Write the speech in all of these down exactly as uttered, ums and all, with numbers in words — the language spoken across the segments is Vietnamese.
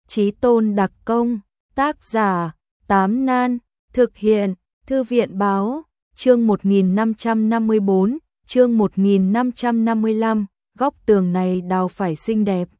Chí tôn đặc công, tác giả, Tám Nan, thực hiện, Thư viện báo, chương một nghìn năm trăm năm mươi bốn, chương một nghìn năm trăm năm mươi lăm, góc tường này đào phải xinh đẹp.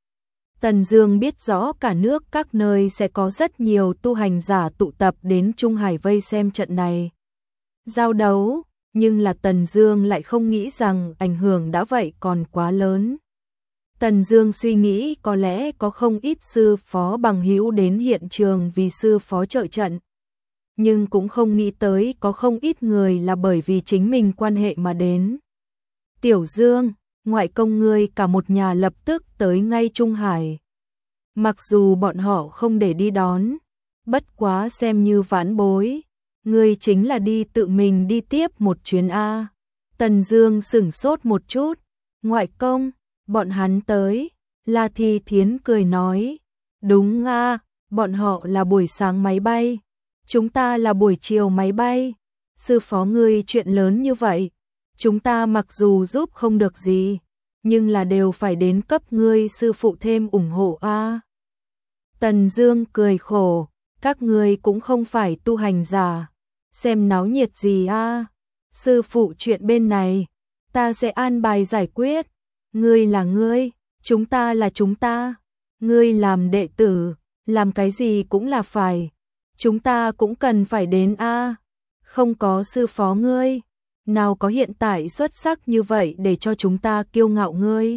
Tần Dương biết rõ cả nước các nơi sẽ có rất nhiều tu hành giả tụ tập đến Trung Hải vây xem trận này giao đấu, nhưng là Tần Dương lại không nghĩ rằng ảnh hưởng đã vậy còn quá lớn. Tần Dương suy nghĩ có lẽ có không ít sư phó bằng hữu đến hiện trường vì sư phó trợ trận, nhưng cũng không nghĩ tới có không ít người là bởi vì chính mình quan hệ mà đến. Tiểu Dương, ngoại công ngươi cả một nhà lập tức tới ngay Trung Hải. Mặc dù bọn họ không để đi đón, bất quá xem như vãn bối, ngươi chính là đi tự mình đi tiếp một chuyến a. Tần Dương sững sốt một chút, ngoại công, bọn hắn tới, La Thi Thiến cười nói, đúng a, bọn họ là buổi sáng máy bay, chúng ta là buổi chiều máy bay, sư phó ngươi chuyện lớn như vậy, chúng ta mặc dù giúp không được gì, nhưng là đều phải đến cấp ngươi sư phụ thêm ủng hộ a. Tần Dương cười khổ, các ngươi cũng không phải tu hành giả, xem náo nhiệt gì a, sư phụ chuyện bên này, ta sẽ an bài giải quyết, ngươi là ngươi, chúng ta là chúng ta, ngươi làm đệ tử, làm cái gì cũng là phải, chúng ta cũng cần phải đến a, không có sư phó ngươi, nào có hiện tại xuất sắc như vậy để cho chúng ta kiêu ngạo ngươi.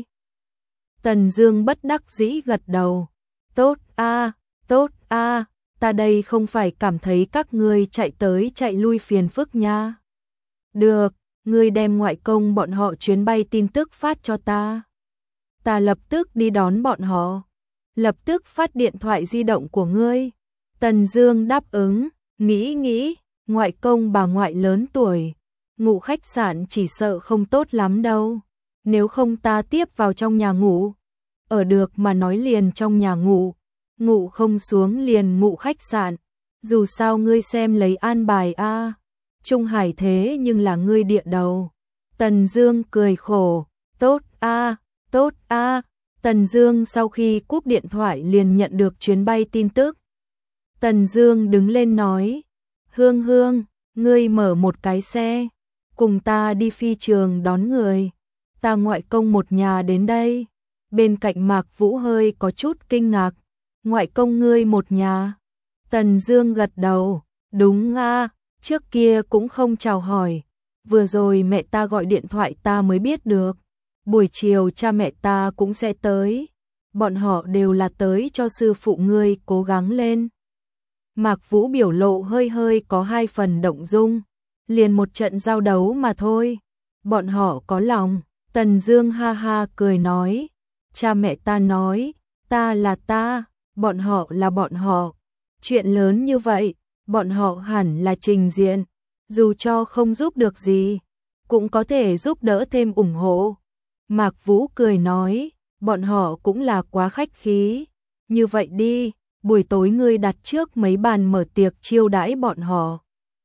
Tần Dương bất đắc dĩ gật đầu, tốt a, tốt a, ta đây không phải cảm thấy các ngươi chạy tới chạy lui phiền phức nha. Được, ngươi đem ngoại công bọn họ chuyến bay tin tức phát cho ta. Ta lập tức đi đón bọn họ. Lập tức phát điện thoại di động của ngươi. Tần Dương đáp ứng, nghĩ nghĩ, ngoại công bà ngoại lớn tuổi, ngủ khách sạn chỉ sợ không tốt lắm đâu. Nếu không ta tiếp vào trong nhà ngủ. Ở được mà nói liền trong nhà ngủ. Ngủ không xuống liền ngủ khách sạn. Dù sao ngươi xem lấy an bài a. Trung Hải thế nhưng là ngươi địa đầu. Tần Dương cười khổ, tốt a, tốt a. Tần Dương sau khi cúp điện thoại liền nhận được chuyến bay tin tức. Tần Dương đứng lên nói, Hương Hương, ngươi mở một cái xe, cùng ta đi phi trường đón người. Ta ngoại công một nhà đến đây. Bên cạnh Mạc Vũ hơi có chút kinh ngạc, ngoại công ngươi một nhà. Tần Dương gật đầu, đúng a, trước kia cũng không chào hỏi, vừa rồi mẹ ta gọi điện thoại ta mới biết được. Buổi chiều cha mẹ ta cũng sẽ tới, bọn họ đều là tới cho sư phụ ngươi cố gắng lên. Mạc Vũ biểu lộ hơi hơi có hai phần động dung, liền một trận giao đấu mà thôi, bọn họ có lòng. Tần Dương ha ha cười nói, cha mẹ ta nói, ta là ta, bọn họ là bọn họ, chuyện lớn như vậy, bọn họ hẳn là trình diện, dù cho không giúp được gì, cũng có thể giúp đỡ thêm ủng hộ. Mạc Vũ cười nói, bọn họ cũng là quá khách khí, như vậy đi, buổi tối ngươi đặt trước mấy bàn mở tiệc chiêu đãi bọn họ.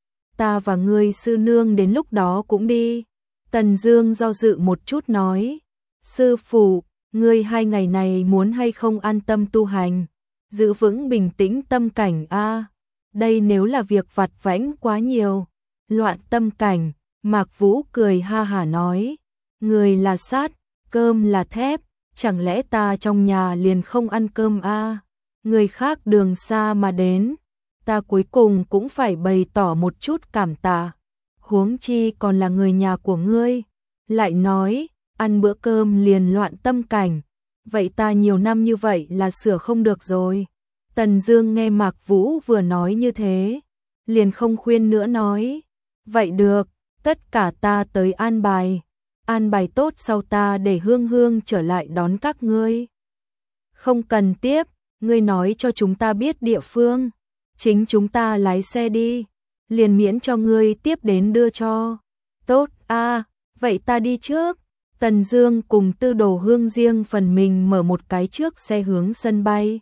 Ta và ngươi sư nương đến lúc đó cũng đi. Tần Dương do dự một chút nói, sư phụ, ngươi hai ngày này muốn hay không an tâm tu hành, giữ vững bình tĩnh tâm cảnh a. Đây nếu là việc vặt vãnh quá nhiều, loạn tâm cảnh. Mạc Vũ cười ha hả nói, người là sắt, cơm là thép, chẳng lẽ ta trong nhà liền không ăn cơm a? Người khác đường xa mà đến, ta cuối cùng cũng phải bày tỏ một chút cảm tạ, huống chi còn là người nhà của ngươi. Lại nói, ăn bữa cơm liền loạn tâm cảnh, vậy ta nhiều năm như vậy là sửa không được rồi. Tần Dương nghe Mạc Vũ vừa nói như thế, liền không khuyên nữa nói, vậy được, tất cả ta tới an bài, an bài tốt sau ta để Hương Hương trở lại đón các ngươi. Không cần tiếp, ngươi nói cho chúng ta biết địa phương, chính chúng ta lái xe đi, liền miễn cho ngươi tiếp đến đưa cho. Tốt a, vậy ta đi trước. Tần Dương cùng Tư Đồ Hương riêng phần mình mở một cái trước xe hướng sân bay.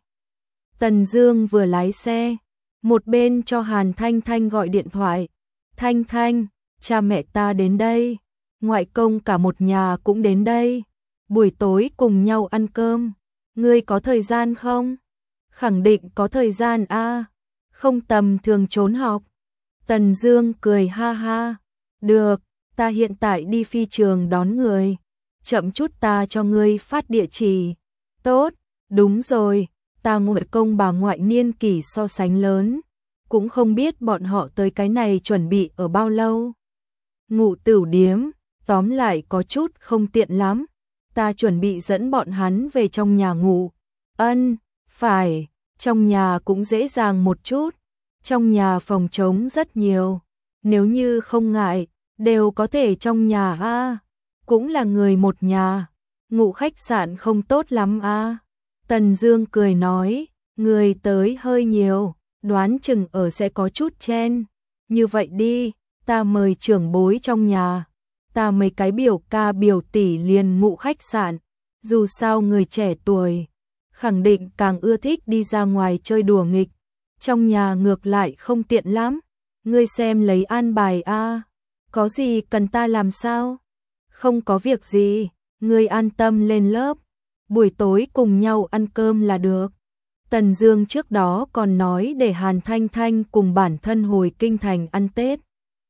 Tần Dương vừa lái xe, một bên cho Hàn Thanh Thanh gọi điện thoại. Thanh Thanh, cha mẹ ta đến đây, ngoại công cả một nhà cũng đến đây, buổi tối cùng nhau ăn cơm, ngươi có thời gian không? Khẳng định có thời gian a, không tầm thường trốn học. Tần Dương cười ha ha, được, ta hiện tại đi phi trường đón người, chậm chút ta cho ngươi phát địa chỉ. Tốt, đúng rồi, ta ngoại công bà ngoại niên kỷ so sánh lớn, cũng không biết bọn họ tới cái này chuẩn bị ở bao lâu. Ngụ Tửu điếm, tóm lại có chút không tiện lắm, ta chuẩn bị dẫn bọn hắn về trong nhà ngủ. Ân, phải, trong nhà cũng dễ dàng một chút, trong nhà phòng trống rất nhiều, nếu như không ngại, đều có thể trong nhà a, cũng là người một nhà, ngủ khách sạn không tốt lắm a. Tần Dương cười nói, người tới hơi nhiều, đoán chừng ở sẽ có chút chen, như vậy đi, ta mời trưởng bối trong nhà, ta mấy cái biểu ca biểu tỷ liền ngủ khách sạn, dù sao người trẻ tuổi khẳng định càng ưa thích đi ra ngoài chơi đùa nghịch, trong nhà ngược lại không tiện lắm, ngươi xem lấy an bài a. Có gì cần ta làm sao? Không có việc gì, ngươi an tâm lên lớp, buổi tối cùng nhau ăn cơm là được. Tần Dương trước đó còn nói để Hàn Thanh Thanh cùng bản thân hồi kinh thành ăn Tết,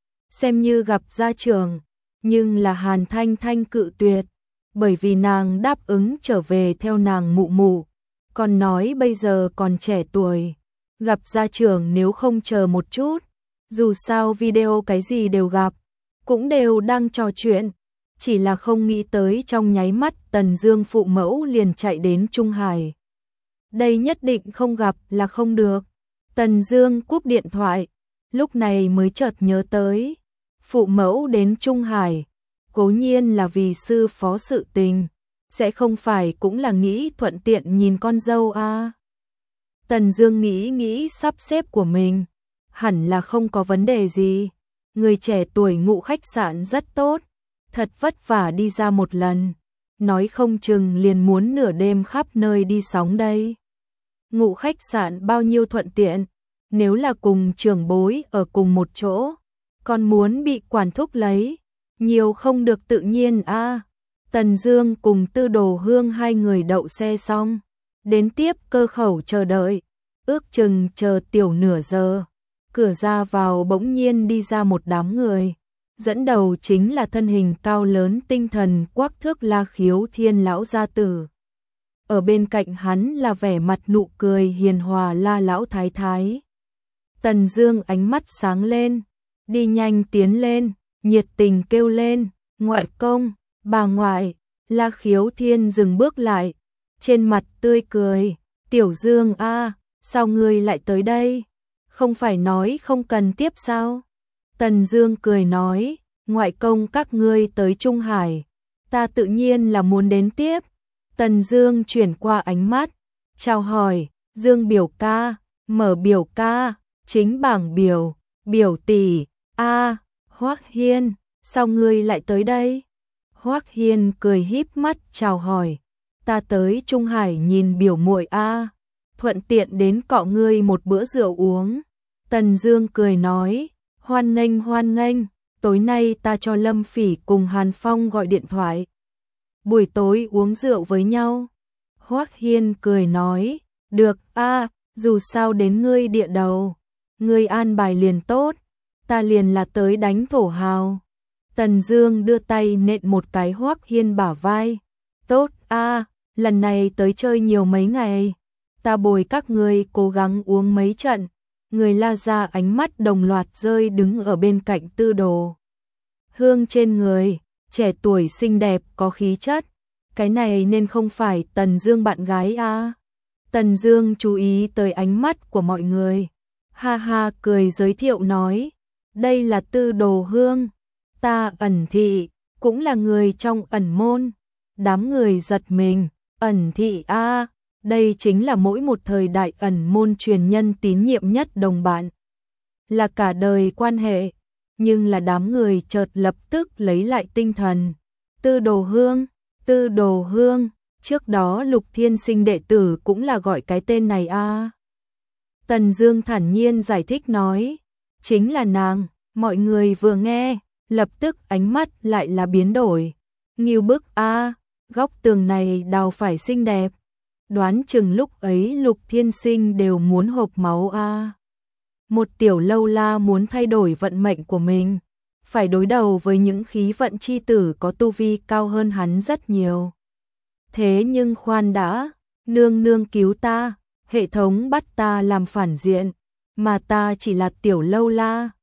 xem như gặp gia trưởng, nhưng là Hàn Thanh Thanh cự tuyệt, bởi vì nàng đáp ứng trở về theo nàng mụ mụ, còn nói bây giờ còn trẻ tuổi, gặp gia trưởng nếu không chờ một chút, dù sao video cái gì đều gặp, cũng đều đang trò chuyện, chỉ là không nghĩ tới trong nháy mắt Tần Dương phụ mẫu liền chạy đến Trung Hải. Đây nhất định không gặp là không được. Tần Dương cúp điện thoại, lúc này mới chợt nhớ tới, phụ mẫu đến Trung Hải, cố nhiên là vì sư phó sự tình, sẽ không phải cũng là nghĩ thuận tiện nhìn con dâu a. À. Tần Dương nghĩ nghĩ sắp xếp của mình, hẳn là không có vấn đề gì. Người trẻ tuổi ngủ khách sạn rất tốt, thật vất vả đi ra một lần, nói không chừng liền muốn nửa đêm khắp nơi đi sóng đây. Ngủ khách sạn bao nhiêu thuận tiện, nếu là cùng trưởng bối ở cùng một chỗ, còn muốn bị quản thúc lấy, nhiều không được tự nhiên a. À. Tần Dương cùng Tư Đồ Hương hai người đậu xe xong, đến tiếp cơ khẩu chờ đợi, ước chừng chờ tiểu nửa giờ. Cửa ra vào bỗng nhiên đi ra một đám người, dẫn đầu chính là thân hình cao lớn tinh thần quắc thước La Khiếu Thiên lão gia tử. Ở bên cạnh hắn là vẻ mặt nụ cười hiền hòa La lão thái thái. Tần Dương ánh mắt sáng lên, đi nhanh tiến lên, nhiệt tình kêu lên, "Ngoại công, bà ngoại." La Khiếu Thiên dừng bước lại, trên mặt tươi cười, "Tiểu Dương a, sao ngươi lại tới đây? Không phải nói không cần tiếp sao?" Tần Dương cười nói, "Ngoại công các ngươi tới Trung Hải, ta tự nhiên là muốn đến tiếp." Tần Dương chuyển qua ánh mắt, chào hỏi, "Dương biểu ca, Mở biểu ca, Chính bảng biểu, biểu tỷ, a, Hoắc Hiên, sao ngươi lại tới đây?" Hoắc Hiên cười híp mắt chào hỏi, "Ta tới Trung Hải nhìn biểu muội a, thuận tiện đến cọ ngươi một bữa rượu uống." Tần Dương cười nói, "Hoan nghênh hoan nghênh, tối nay ta cho Lâm Phỉ cùng Hàn Phong gọi điện thoại, buổi tối uống rượu với nhau." Hoắc Hiên cười nói, "Được a, dù sao đến ngươi địa đầu, ngươi an bài liền tốt, ta liền là tới đánh thổ hào." Tần Dương đưa tay nện một cái Hoắc Hiên bả vai, "Tốt a, lần này tới chơi nhiều mấy ngày, ta bồi các ngươi cố gắng uống mấy trận." Người La gia ánh mắt đồng loạt rơi đứng ở bên cạnh Tư Đồ Hương trên người, trẻ tuổi xinh đẹp có khí chất, cái này nên không phải Tần Dương bạn gái a. À. Tần Dương chú ý tới ánh mắt của mọi người, ha ha cười giới thiệu nói, "Đây là Tư Đồ Hương, ta Ẩn thị, cũng là người trong Ẩn môn." Đám người giật mình, "Ẩn thị a, à, đây chính là mỗi một thời đại Ẩn môn truyền nhân tín nhiệm nhất đồng bạn, là cả đời quan hệ." Nhưng là đám người chợt lập tức lấy lại tinh thần. Tư Đồ Hương, Tư Đồ Hương, trước đó Lục Thiên Sinh đệ tử cũng là gọi cái tên này a. À. Tần Dương thản nhiên giải thích nói, "Chính là nàng." Mọi người vừa nghe, lập tức ánh mắt lại là biến đổi. "Ngưu bức a, à, góc tường này đào phải xinh đẹp." đoán chừng lúc ấy Lục Thiên Sinh đều muốn hộc máu a. Một tiểu lâu la muốn thay đổi vận mệnh của mình, phải đối đầu với những khí vận chi tử có tu vi cao hơn hắn rất nhiều. Thế nhưng khoan đã, nương nương cứu ta, hệ thống bắt ta làm phản diện, mà ta chỉ là tiểu lâu la,